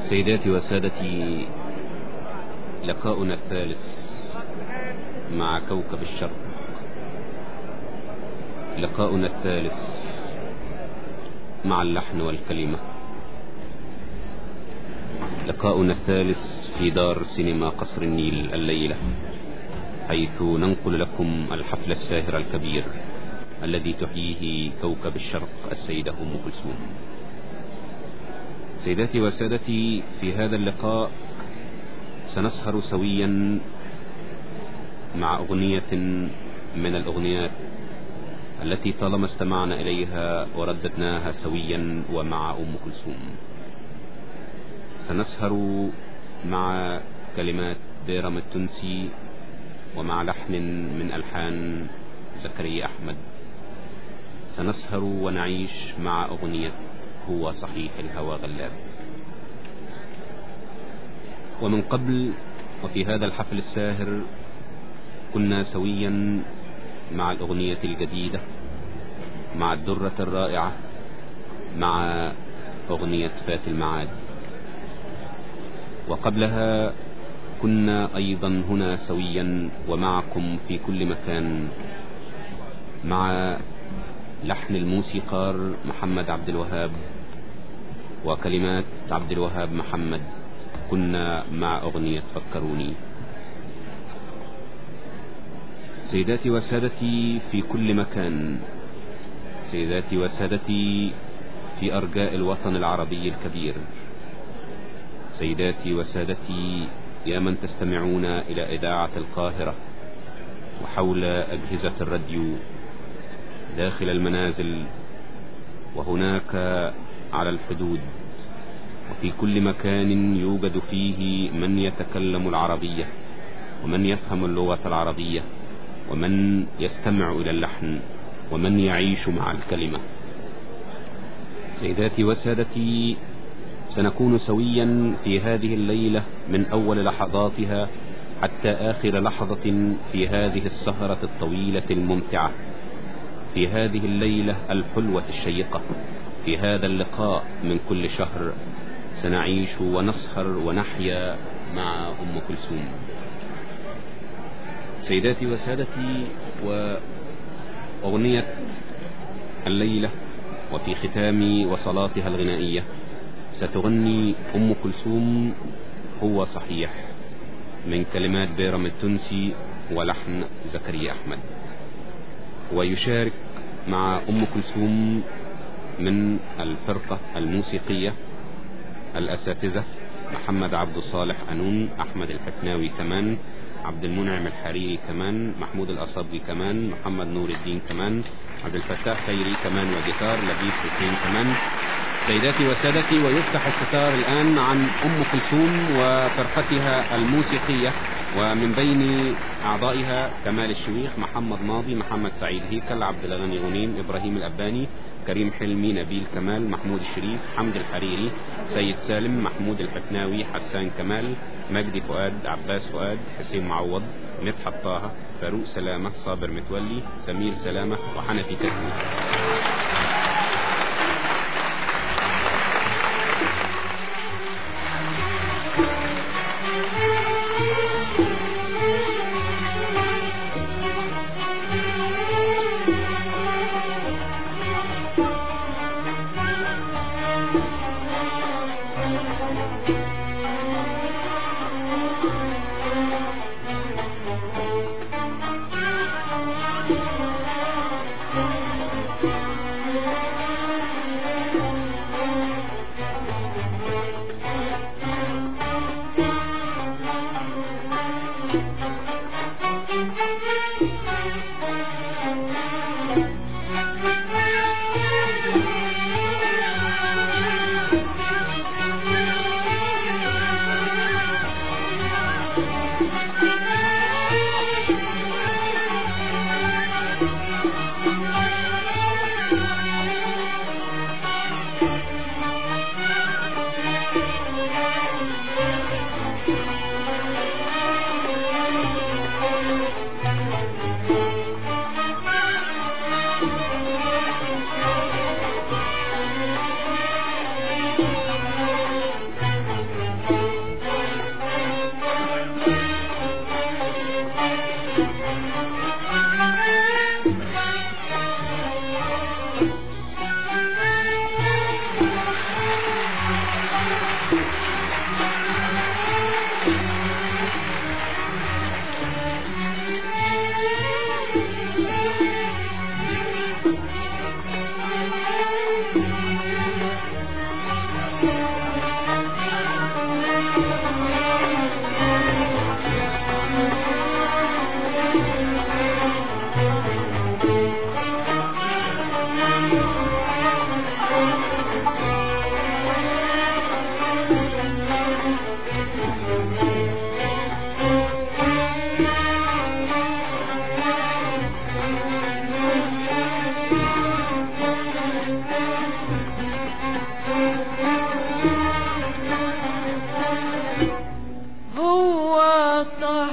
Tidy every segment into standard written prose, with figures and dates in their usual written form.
سيداتي وسادتي، لقاؤنا الثالث مع كوكب الشرق، لقاؤنا الثالث مع اللحن والكلمة، لقاؤنا الثالث في دار سينما قصر النيل الليلة، حيث ننقل لكم الحفل الساهر الكبير الذي تحييه كوكب الشرق السيدة أم كلثوم. سيداتي وسادتي، في هذا اللقاء سنسهر سويا مع أغنية من الأغنيات التي طالما استمعنا إليها ورددناها سويا ومع أم كلثوم. سنسهر مع كلمات بيرم التونسي ومع لحن من ألحان زكريا أحمد. سنسهر ونعيش مع أغنية هو صحيح الهوى غلاب. ومن قبل وفي هذا الحفل الساهر كنا سويا مع الأغنية الجديدة، مع الدرة الرائعة، مع أغنية فات المعاد. وقبلها كنا أيضا هنا سويا ومعكم في كل مكان مع لحن الموسيقار محمد عبد الوهاب وكلمات عبد الوهاب محمد. كنا مع أغنية فكروني. سيداتي وسادتي في كل مكان، سيداتي وسادتي في أرجاء الوطن العربي الكبير، سيداتي وسادتي يا من تستمعون إلى إذاعة القاهرة وحول أجهزة الراديو، داخل المنازل وهناك على الحدود، وفي كل مكان يوجد فيه من يتكلم العربية ومن يفهم اللغة العربية ومن يستمع إلى اللحن ومن يعيش مع الكلمة. سيداتي وسادتي، سنكون سويا في هذه الليلة من أول لحظاتها حتى آخر لحظة في هذه السهرة الطويلة الممتعة، في هذه الليلة الحلوة الشيقة، في هذا اللقاء من كل شهر سنعيش ونسهر ونحيا مع أم كلثوم. سيداتي وسادتي، وأغنية الليلة وفي ختام وصلاتها الغنائية ستغني أم كلثوم هو صحيح من كلمات بيرم التونسي ولحن زكريا أحمد. ويشارك مع أم كلثوم من الفرقة الموسيقية الأساتذة محمد عبد الصالح قانون، أحمد الحفناوي كمان، عبد المنعم الحريري كمان، محمود الأصبي كمان، محمد نور الدين كمان، عبد الفتاح خيري كمان وجيتار، لبيب حسين كمان. سيداتي وسادتي، ويفتح الستار الآن عن أم كلثوم وفرقتها الموسيقية، ومن بين أعضائها كمال الشويخ، محمد ماضي، محمد سعيد هيكل، عبد الغني غنيم، إبراهيم الأباني، كريم حلمي، نبيل كمال، محمود الشريف، حمد الحريري، سيد سالم، محمود الحفناوي، حسان كمال، مجدي فؤاد، عباس فؤاد، حسين معوض، مدحت طه، فاروق سلامة، صابر متولي، سمير سلامة، وحنفي كتبي.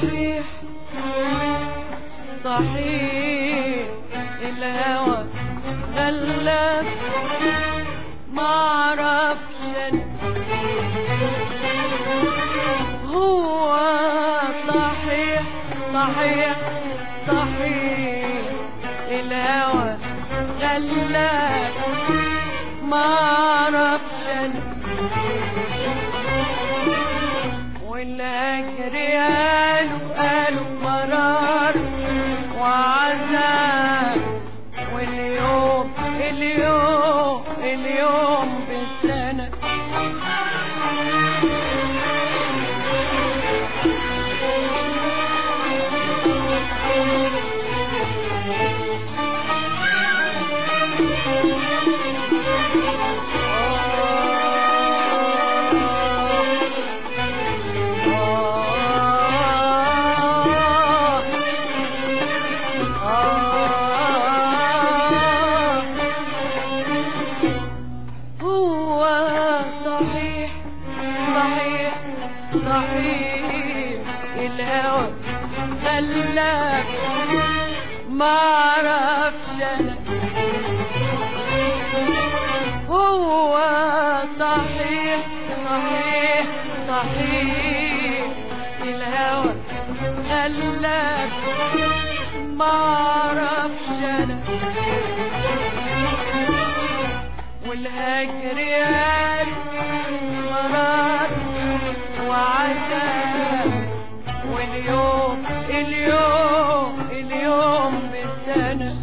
صحيح صحيح الهوى غلاك معرفش هو صحيح صحيح صحيح الهوى غلاك معرفش والهجر قالوا مرار وعذاب واليوم اليوم بالسنة صحيح الهوى خلاك معرفش انا هو صحيح صحيح صحيح الهوى خلاك معرفش انا والهجر مرار وعذاب واليوم اليوم بالسنة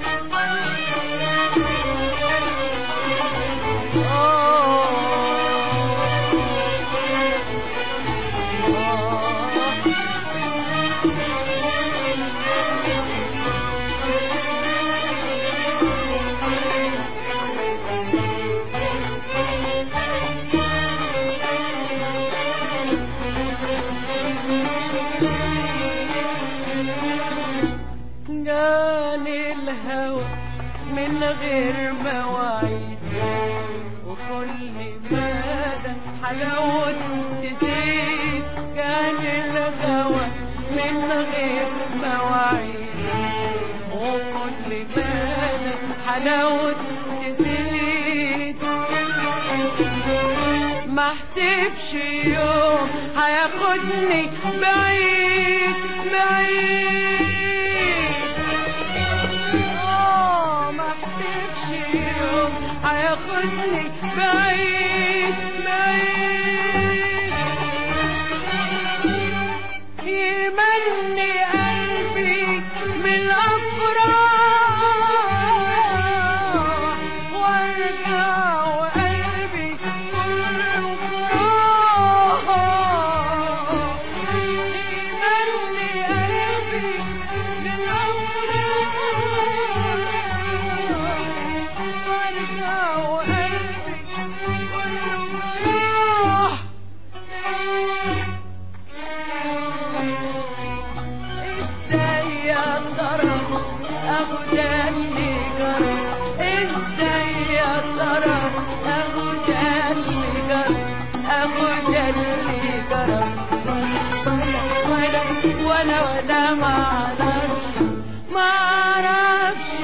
جاني الهوى من غير مواعيد وكل مدى حلاوة تزيد جاني الهوى من غير مواعيد وكل مدى حلاوة تزيد ما احسبش يوم هياخدني بعيد بعيد هياخدني بعيد بعيد يمني قلبي من الأفراح وارجع وقلبي كله فراح يمني قلبي من الأفراح وانا ما اعرفش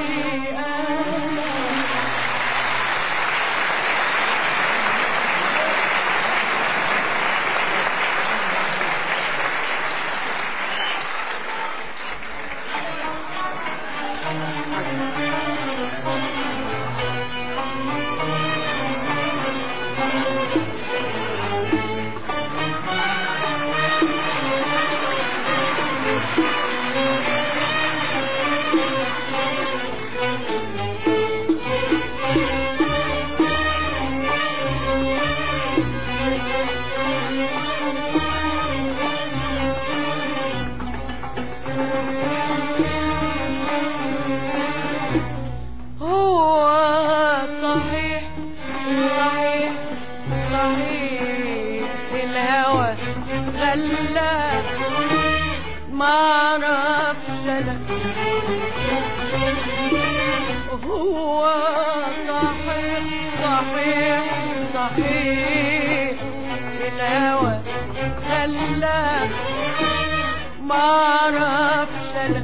معرفش انا هو صحيح صحيح صحيح الهوى خلاك معرفش انا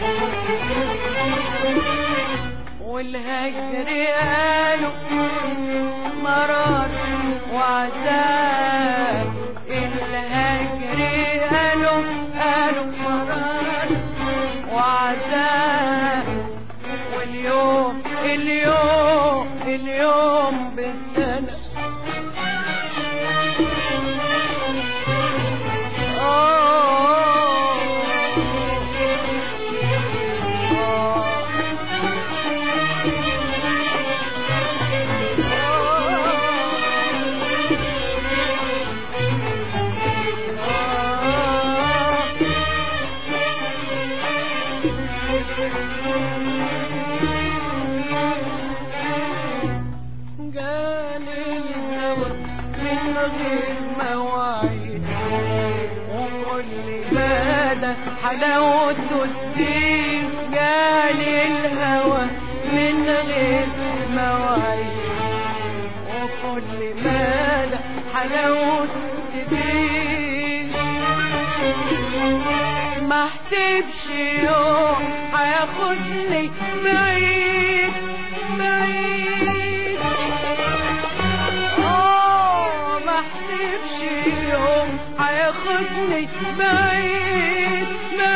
والهجر قالوا مرار وعذاب الهجر قالوا مرار وعذاب واليوم اليوم بالسنة حلاوته الدين جالي الهوى من غير مواعيد وكل مدى حلاوته الدين ما احسبش يوم هياخدني بعيد بعيد ما احسبش يوم هياخدني بعيد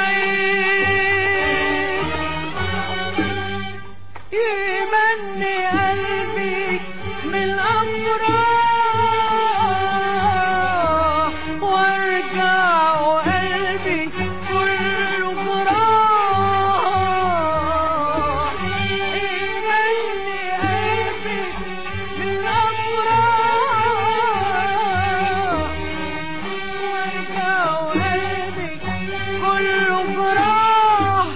يمني قلبي من الأفراح وارجع وقلبي كله فراح يمني قلبي من الأفراح وارجع وقلبي كله فراح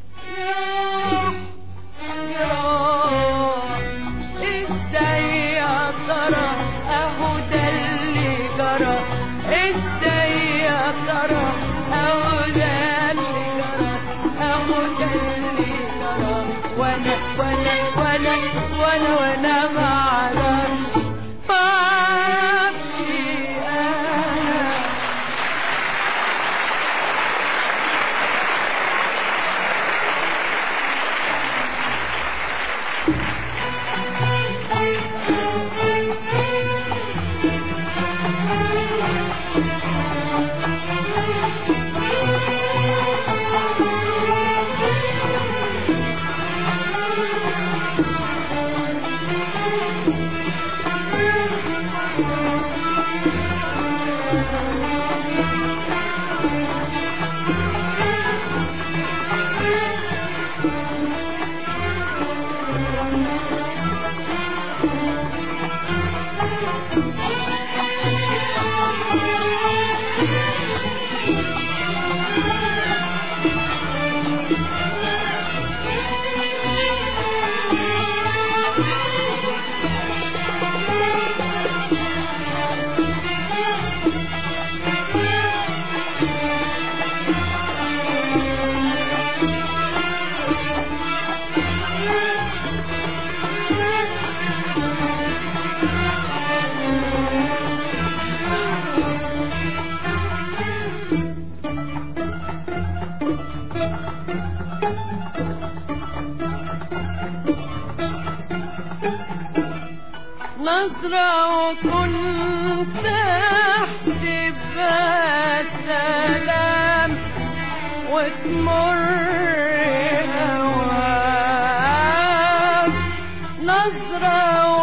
وانا معرفش انا نظرة وكنت احسبها سلام وتمر هواك نظرة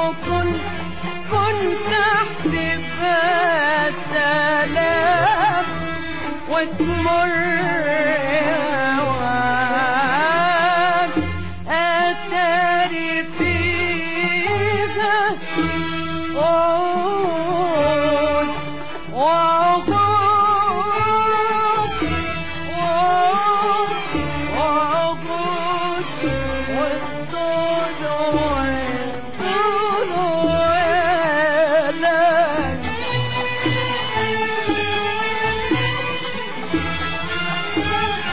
وكنت احسبها سلام وتمر هواك اتاري فيها وعود وعقود وعقود والطول والطول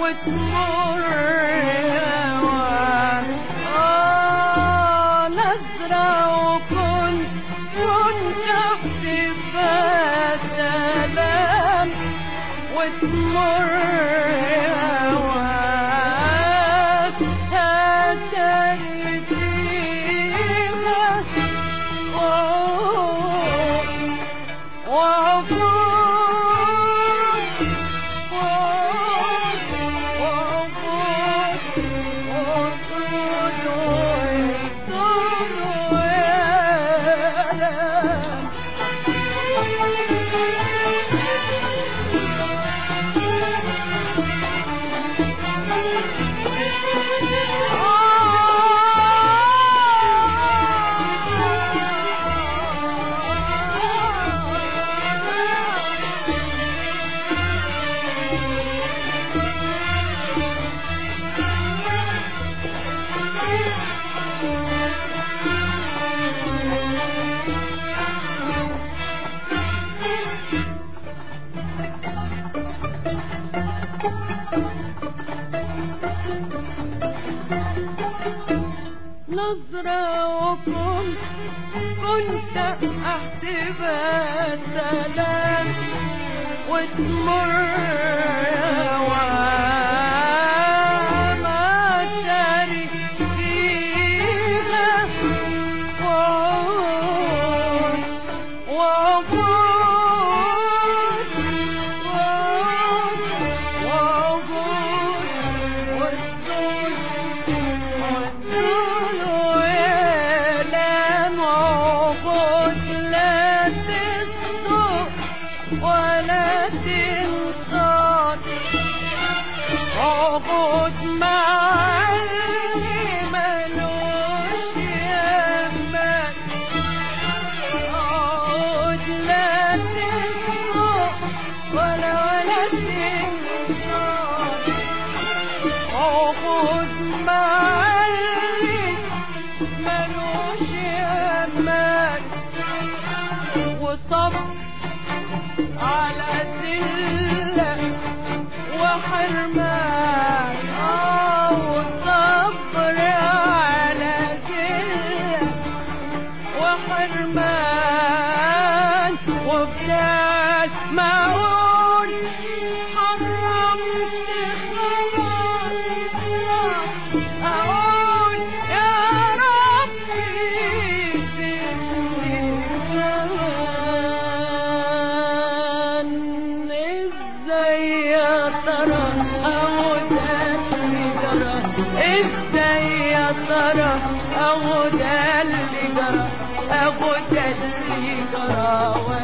وتمر هواك نظرة وكنت احسبها سلام وتمر هواك هتري فيها نظرة وكنت احسبها سلام وتمر ما شاري فيها ولا تنصاد عقود مع اللي ملوش يمك عقود لا تنصاد ولا تنصاد عقود مع اللي ملوش يمك وصبر على ذلة وحرمان والصبر على ذلة وحرمان وبناس معون حرمت خلاص أقول يا ربي سيبني ازاي يا ترى اهو ده اللي جرى اهو ده اللي جرى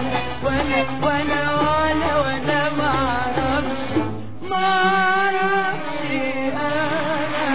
وانا ما اعرفش انا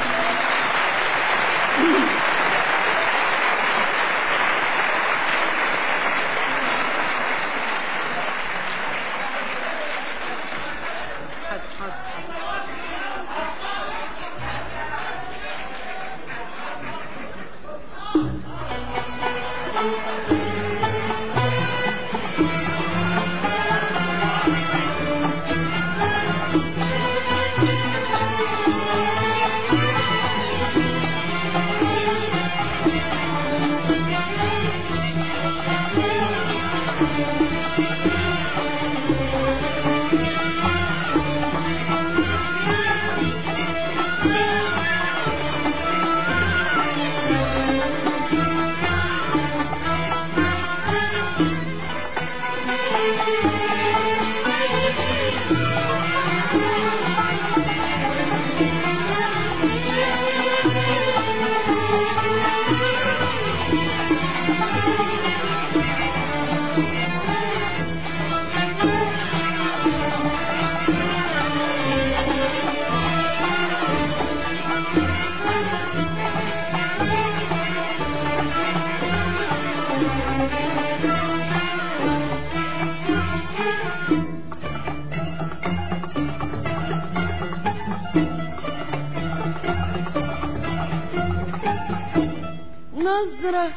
نظرة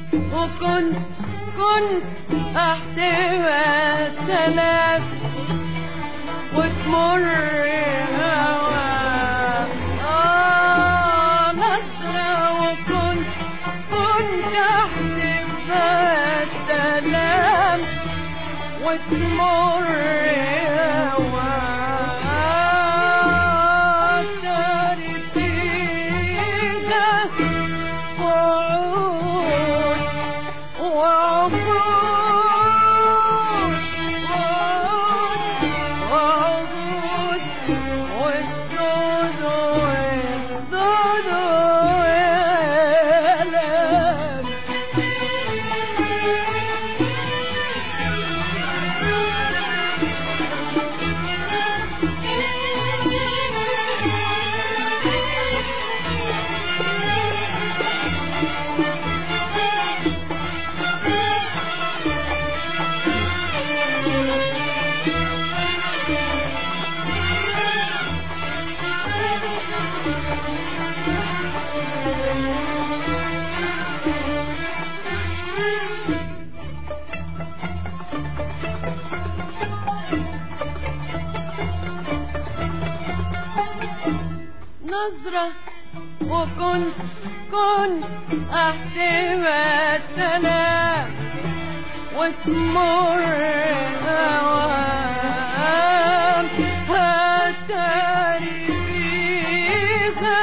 وكنت احسبها سلام وتمر وتمر وتاري فيها وعود وعبود وعبود والدود والدود والألم. نظرة وكنت أحسب السلام وتمر أوام هتاري فيها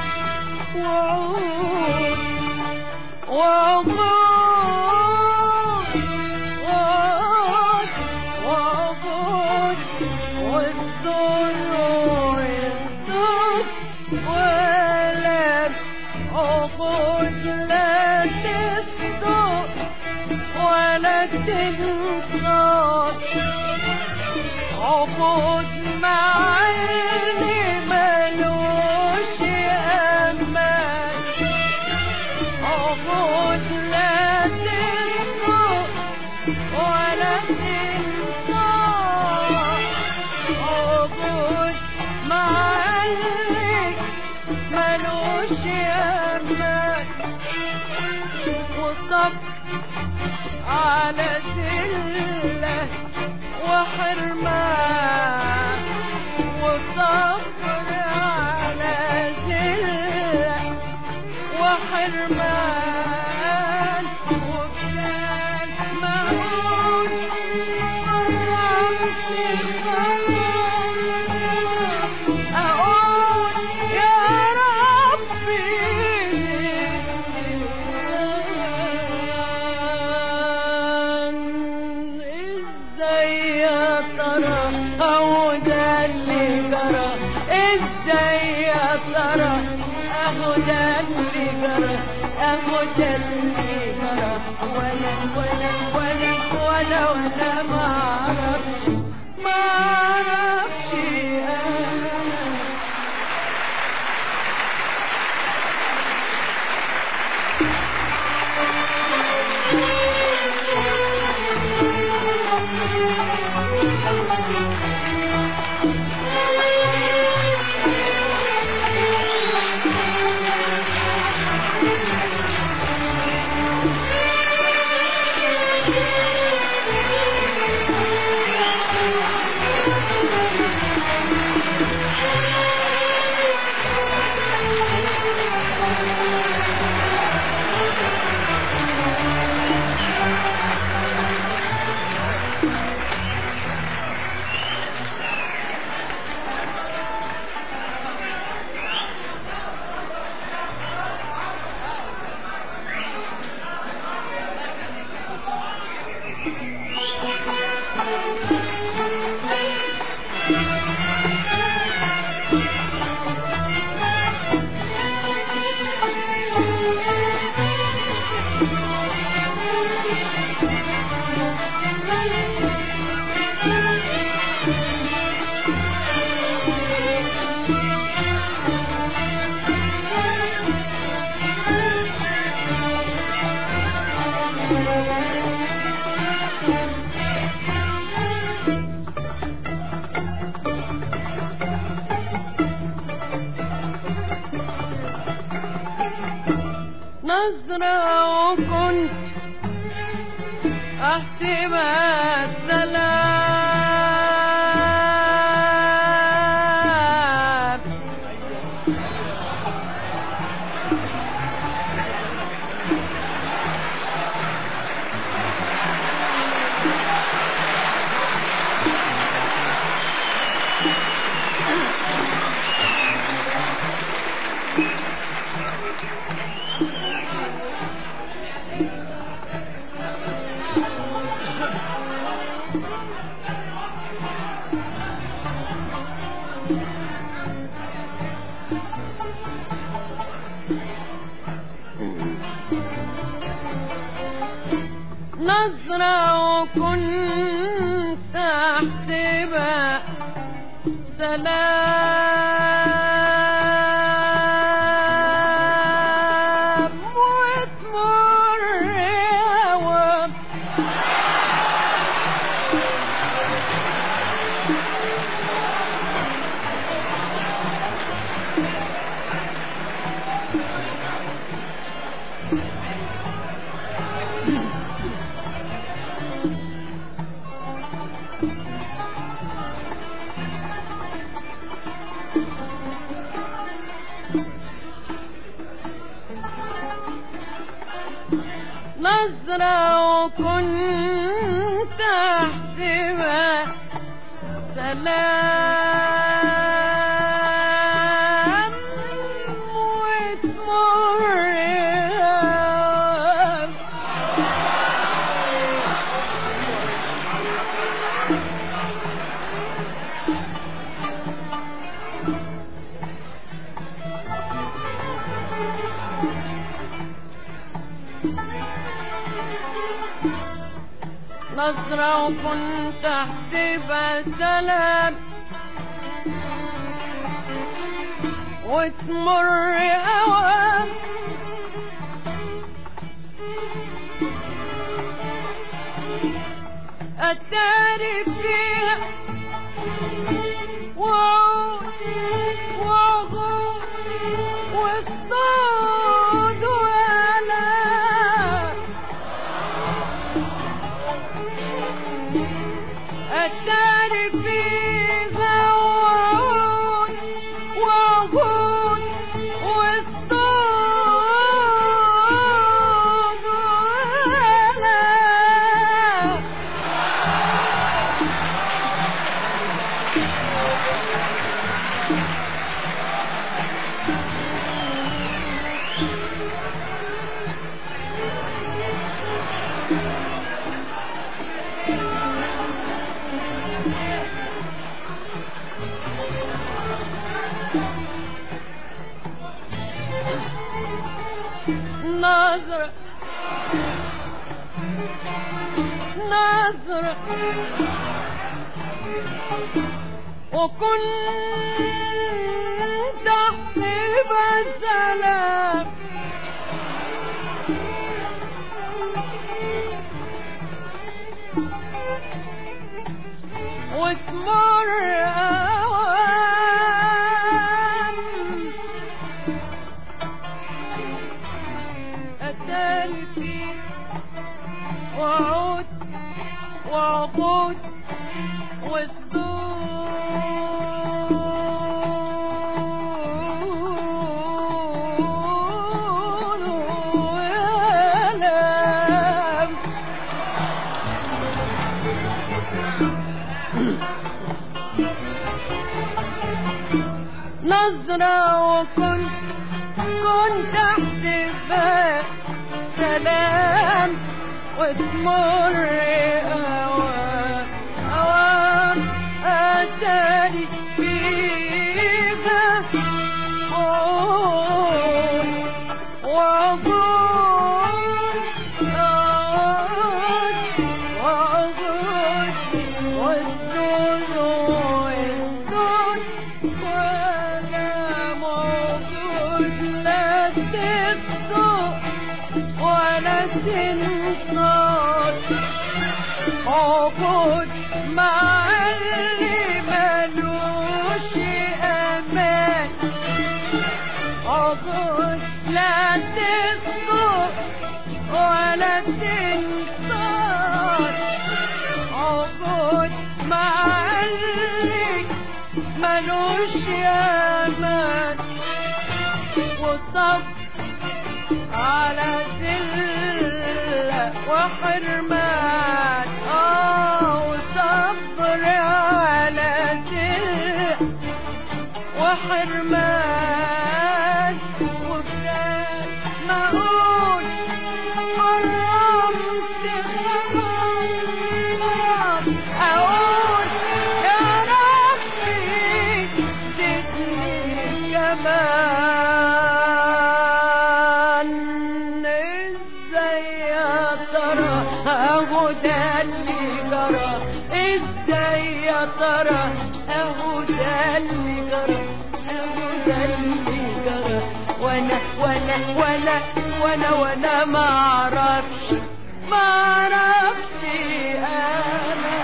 وعود وعبود وعبود والضر والضر ولا عقود لا تصدق ولا تنقض عقود مع اللي ملوش أمان عقود لا تصدق ولا تنقض عقود مع اللي ملوش أمان والصبر على ذلة وحرمان والصبر على ذلة وحرمان وكان معون مرمت أقول يا ربي ازاي يا ترى هو ده اللي جرى ازاي يا ترى اهو ده اللي جرى اهو ده اللي جرى ولا ما اعرفش نظرة وكنت أحسب السلام احسبها سلام وتمر هوا نظرة وكنت احسبها سلام وتمر نظرة وكنت احسبها سلام وتمر اوام اتاري فيها وعود وعغور والصوت والام اتاري فيها وعود وعغور والصوت والام نظرة نظرة وكنت احسبها سلام وتمر اوام اتاني فيه وعود وعقود والسود والام نظرة وكنت احسبها سلام وتمر اوام اوام اتاري فيها وعود وعقود وعقود والسود والسود ولا موجود لا تسوق ولا تنصار عقود مع اللي ملوش امان عقود لا تسوق ولا تنصار عقود مع اللي ملوش امان وصب على ذلة وحرمان وصبر على ذلة وحرمان وفلان ما اقول قرمت خلاص اقول يا ربي زدني كمان ازاي يا ترى اهو ده اللي جرى ازاي ازاي يا ترى؟ اهو ده اللي جرى، اهو ده اللي جرى، وانا وانا وانا وانا وانا ما اعرفش ما اعرفش انا.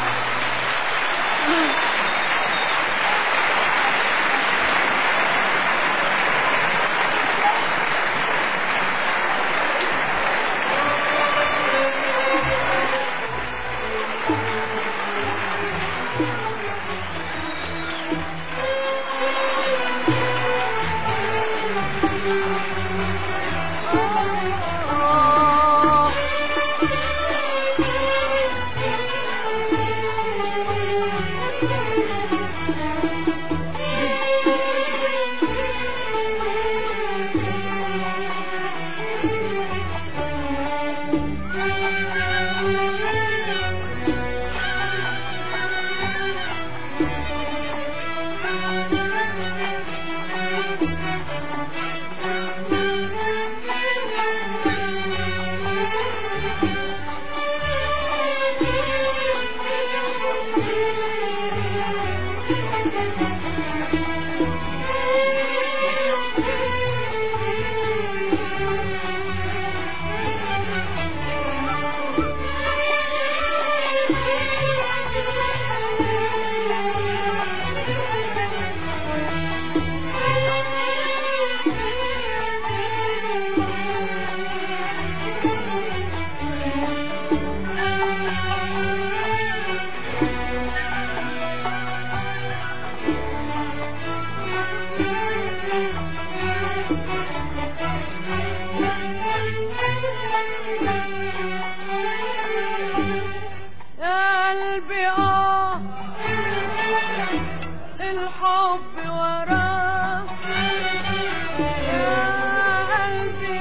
الحب وراه يا قلبي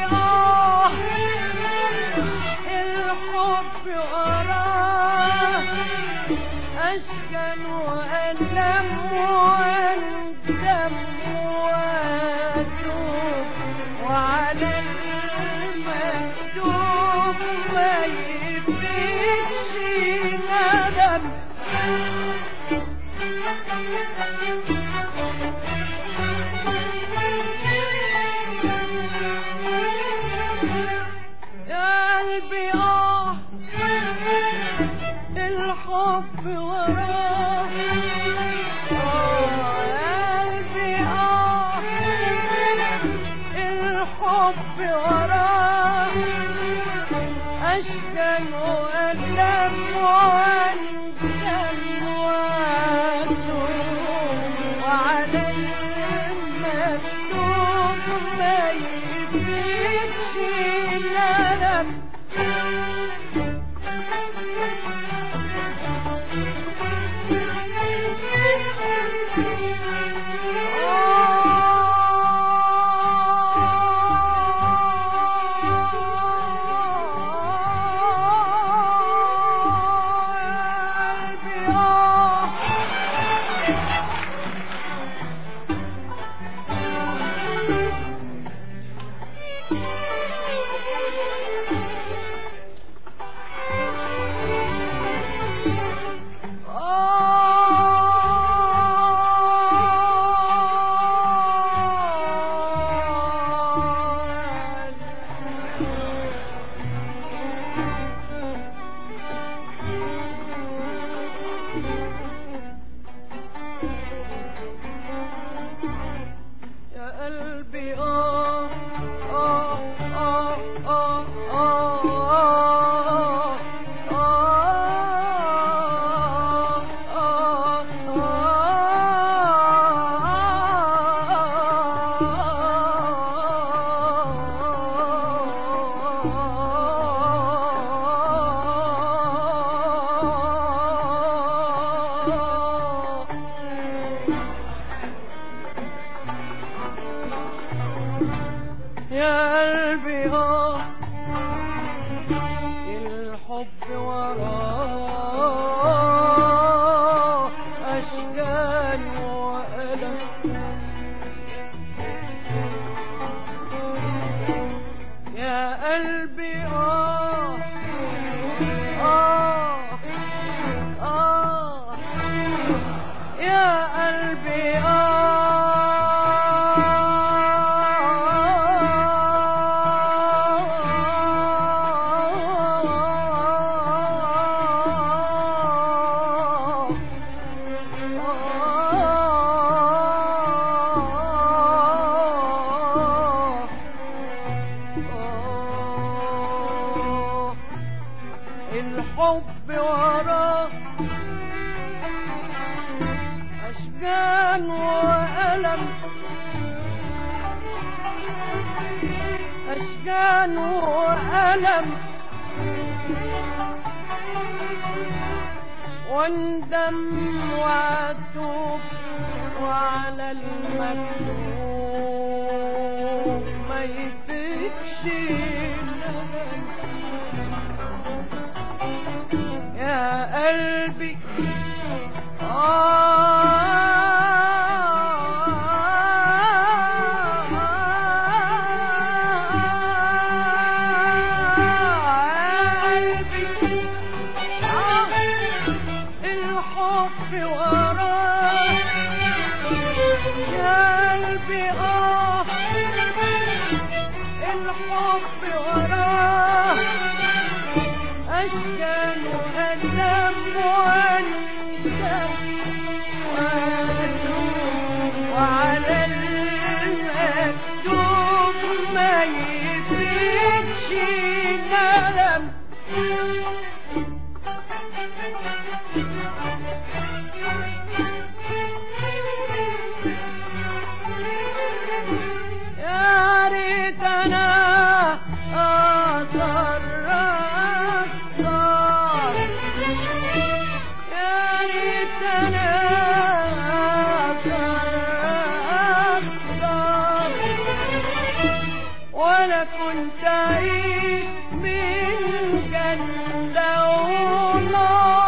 الحب وراه أشكال وألم وندم وأتوب وعلى المكتوب ما يفيدش ندم. قلبي الحب وراه قلبي الحب وراه أشكال وألم وأندم وأتوب وعلى المكتوب ما يفيدش الألم. يا قلبي الحب وراه أشكال وألم يا قلبي أشجان وألم أشجان وألم واندم وأتوب وعلى المكتوب ما يفيدش الندم يا قلبي الحب وراه يا قلبي الحب وراه أشكال وألم وأندم وأتوب وعلى المكتوب ما يفيدش ندم يا ريت أنا أقدر أختار يا ريت أنا أقدر أختار ولا كنت أعيش من جنة ونار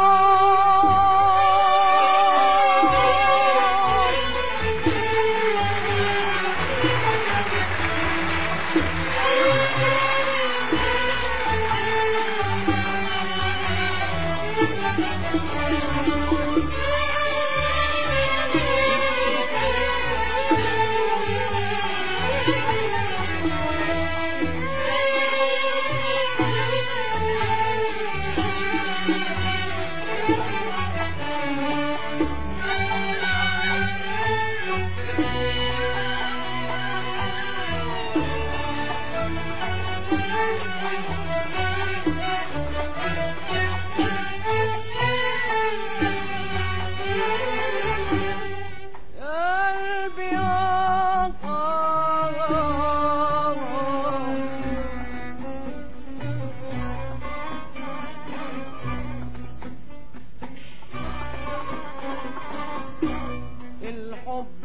الحب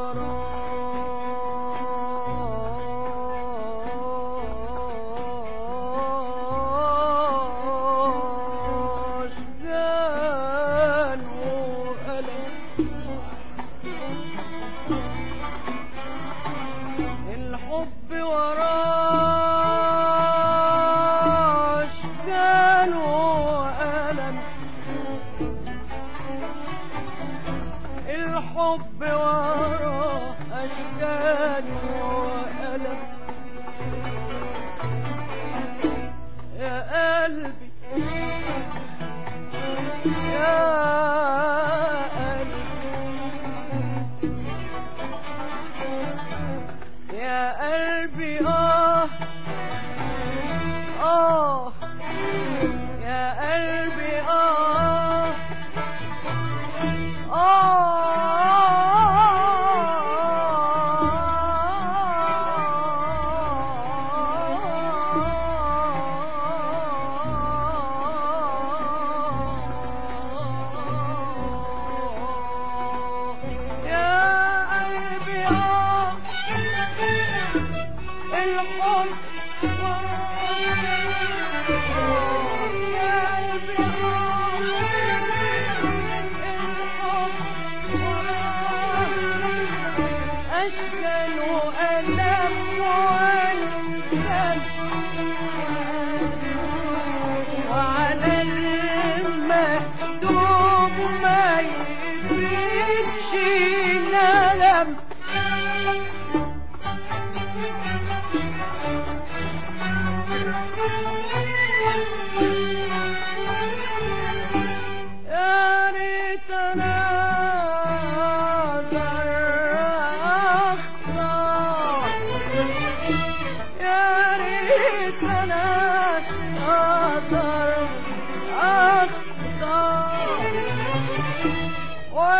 وراه أشجان وألم الحب وراه أشجان وألم الحب وراه أشجان وألم يا قلبي يا قلبي يا قلبي يا قلبي يا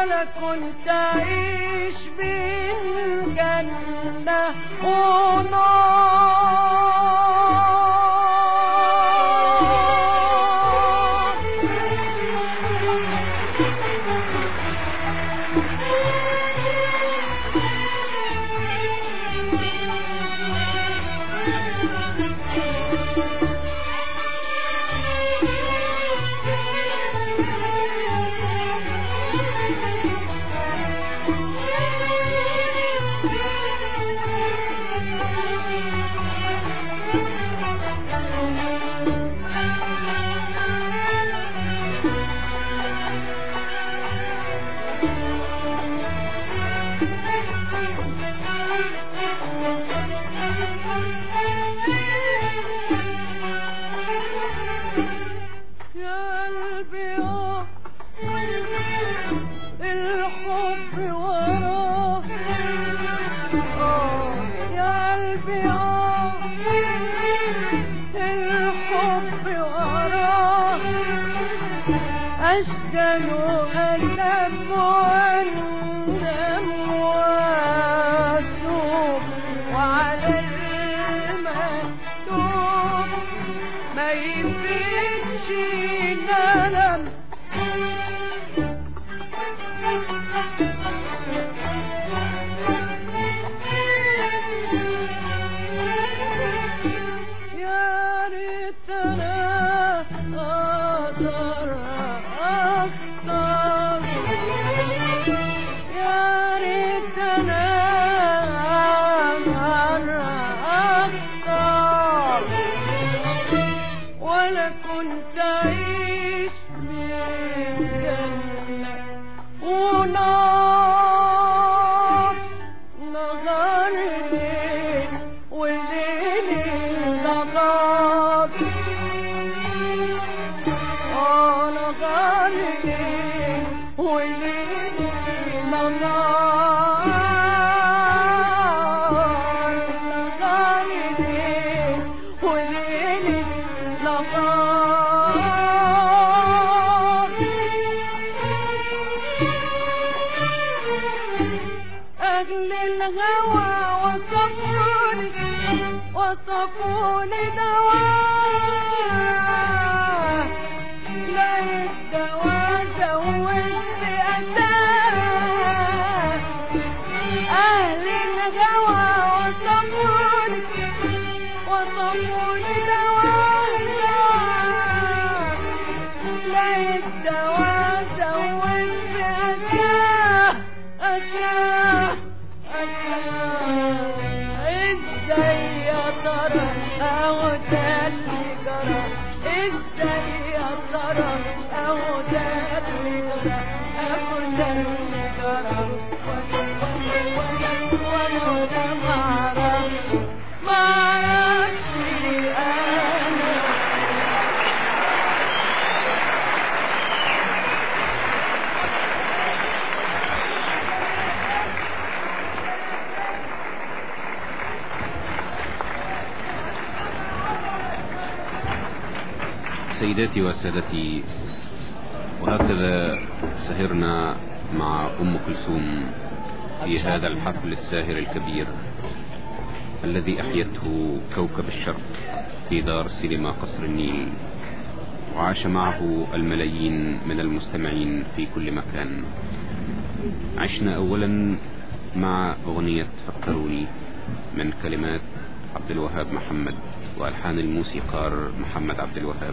ولا كنت أعيش بين جنة ونار. أشجن وألم وأندم وأتوب وعلى المكتوب ما يفيدش ندم. يا ريتنا أقدر أختار، يا ريتنا أقدر أختار، ولا كنت أعيش بين جنة ونار. نهار الليل والليل نهار، نهار الليل والليل نهار، نهار الليل والليل نهار. أهل الهوى وصفوني دواء، لقيت دواء زودت أساه. أهل الهوى وصفوني دواء، لقيت دواء زودت أساه. ازاي يا ترى اهو ده اللي جرى، ازاي يا ترى اهو ده اللي جرى، اهو ده اللي جرى. وانا معرفش انا. سيداتي وسادتي، وهكذا سهرنا مع أم كلثوم في هذا الحفل الساهر الكبير الذي أحيته كوكب الشرق في دار سينما قصر النيل، وعاش معه الملايين من المستمعين في كل مكان. عشنا أولا مع أغنية فكروني من كلمات عبد الوهاب محمد وألحان الموسيقار محمد عبد الوهاب،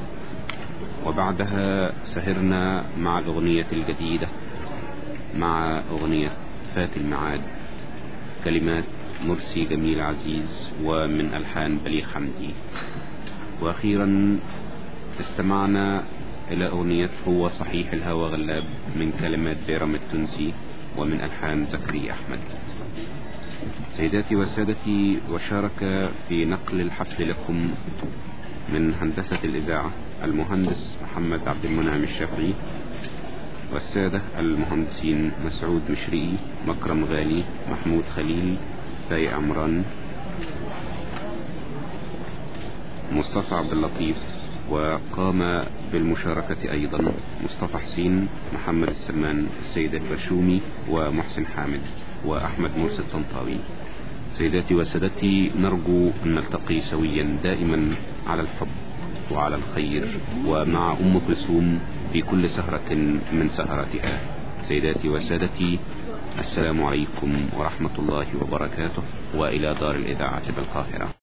وبعدها سهرنا مع الأغنية الجديدة مع أغنية فات الميعاد، كلمات مرسي جميل عزيز ومن ألحان بليغ حمدي. وأخيرا استمعنا إلى أغنية هو صحيح الهوى غلاب من كلمات بيرم التونسي ومن ألحان زكريا أحمد. سيداتي وسادتي، وشارك في نقل الحفل لكم من هندسة الإذاعة المهندس محمد عبد المنعم الشافعي، والسادة المهندسين مسعود مشري، مكرم غالي، محمود خليل، فاي عمران، مصطفى عبد اللطيف. وقام بالمشاركة أيضا مصطفى حسين، محمد السمان، السيدة البشومي، ومحسن حامد، وأحمد مرسي الطنطاوي. سيداتي وسادتي، نرجو أن نلتقي سويا دائما على الحب وعلى الخير ومع أم كلثوم في كل سهرة من سهراتها. سيداتي وسادتي، السلام عليكم ورحمة الله وبركاته، وإلى دار الإذاعة بالقاهرة.